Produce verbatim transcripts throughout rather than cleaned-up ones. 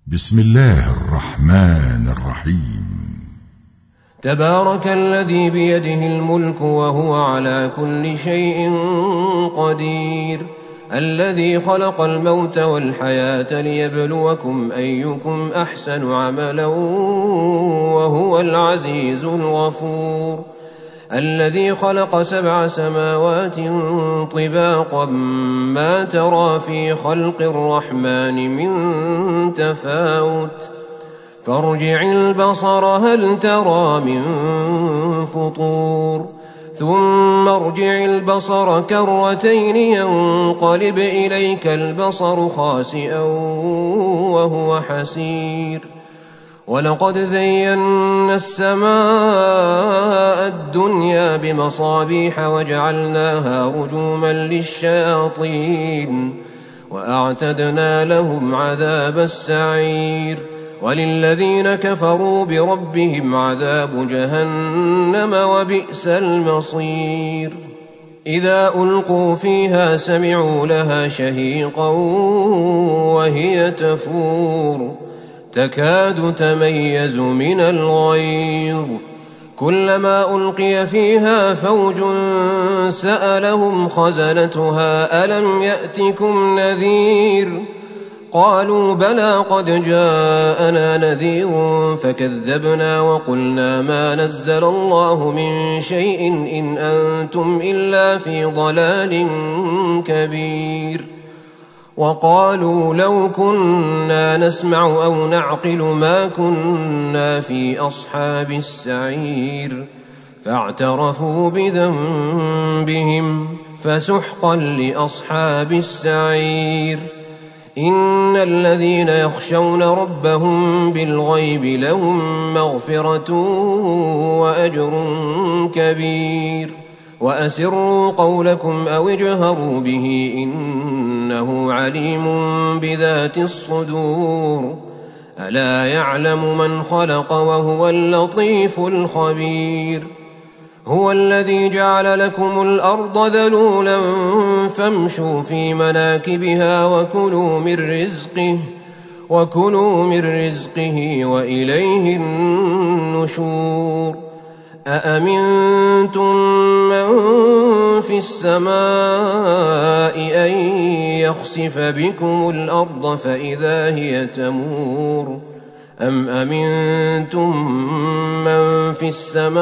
بسم الله الرحمن الرحيم. تبارك الذي بيده الملك وهو على كل شيء قدير، الذي خلق الموت والحياة ليبلوكم أيكم أحسن عملا وهو العزيز الغفور، الذي خلق سبع سماوات طباقا ما ترى في خلق الرحمن من تفاوت، فارجع البصر هل ترى من فطور، ثم ارجع البصر كرتين ينقلب إليك البصر خاسئا وهو حسير، ولقد زينا السماء الدنيا بمصابيح وجعلناها رجوما للشياطين وأعتدنا لهم عذاب السعير، وللذين كفروا بربهم عذاب جهنم وبئس المصير. إذا ألقوا فيها سمعوا لها شهيقا وهي تفور تكاد تميز من الغيظ، كلما ألقي فيها فوج سألهم خزنتها ألم يأتكم نذير، قالوا بلى قد جاءنا نذير فكذبنا وقلنا ما نزل الله من شيء إن أنتم إلا في ضلال كبير، وقالوا لو كنا نسمع أو نعقل ما كنا في أصحاب السعير، فاعترفوا بذنبهم فسحقا لأصحاب السعير. إن الذين يخشون ربهم بالغيب لهم مغفرة وأجر كبير، وأسروا قولكم أو اجهروا به إنه عليم بذات الصدور، ألا يعلم من خلق وهو اللطيف الخبير. هو الذي جعل لكم الأرض ذلولا فامشوا في مناكبها وكلوا من رزقه وكلوا من رزقه وإليه النشور. أأمنتم من في السماء أن يخسف بكم الأرض فإذا هي تمور، أم أمنتم من في السماء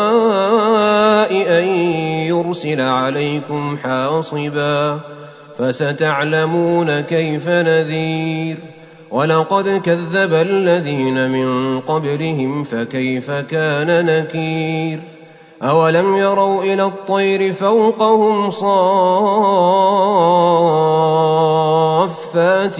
أن يرسل عليكم حاصبا، فستعلمون كيف نذير. ولقد كذب الذين من قبلهم فكيف كان نكير. أولم يروا إلى الطير فوقهم صافات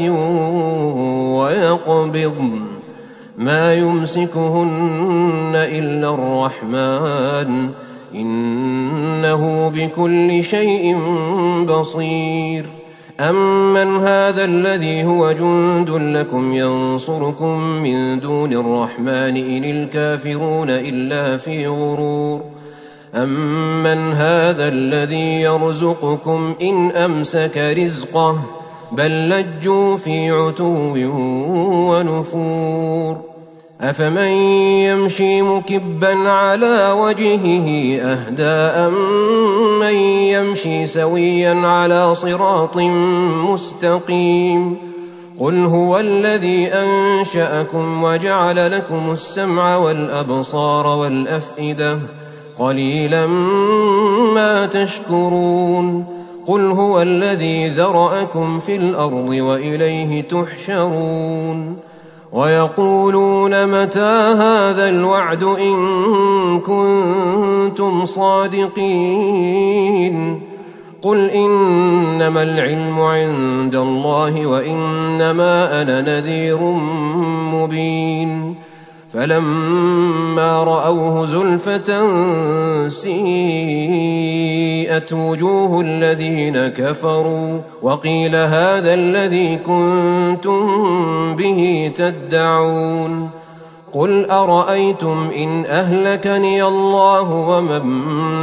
ويقبضن ما يمسكهن إلا الرحمن إنه بكل شيء بصير. أمن هذا الذي هو جند لكم ينصركم من دون الرحمن إن الكافرون إلا في غرور. أمن هذا الذي يرزقكم إن أمسك رزقه بل لجوا في عتو ونفور. أفمن يمشي مكبا على وجهه أهدى أمن يمشي سويا على صراط مستقيم. قل هو الذي أنشأكم وجعل لكم السمع والأبصار والأفئدة قليلا ما تشكرون. قل هو الذي ذرأكم في الأرض وإليه تحشرون. ويقولون متى هذا الوعد إن كنتم صادقين. قل إنما العلم عند الله وإنما أنا نذير مبين. فلما رأوه زلفة سيئت وجوه الذين كفروا وقيل هذا الذي كنتم به تدعون. قل أرأيتم إن أهلكني الله ومن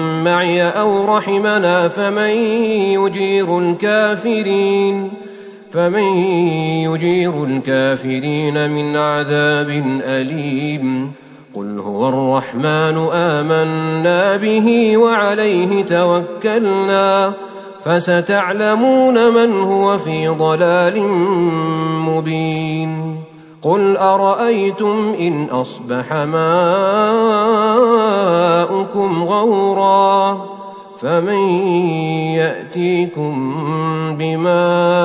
معي أو رحمنا فمن يجير الكافرين فمن يجير الكافرين من عذاب أليم قل هو الرحمن آمنا به وعليه توكلنا فستعلمون من هو في ضلال مبين قل أرأيتم إن أصبح ماؤكم غورا فمن يأتيكم بماء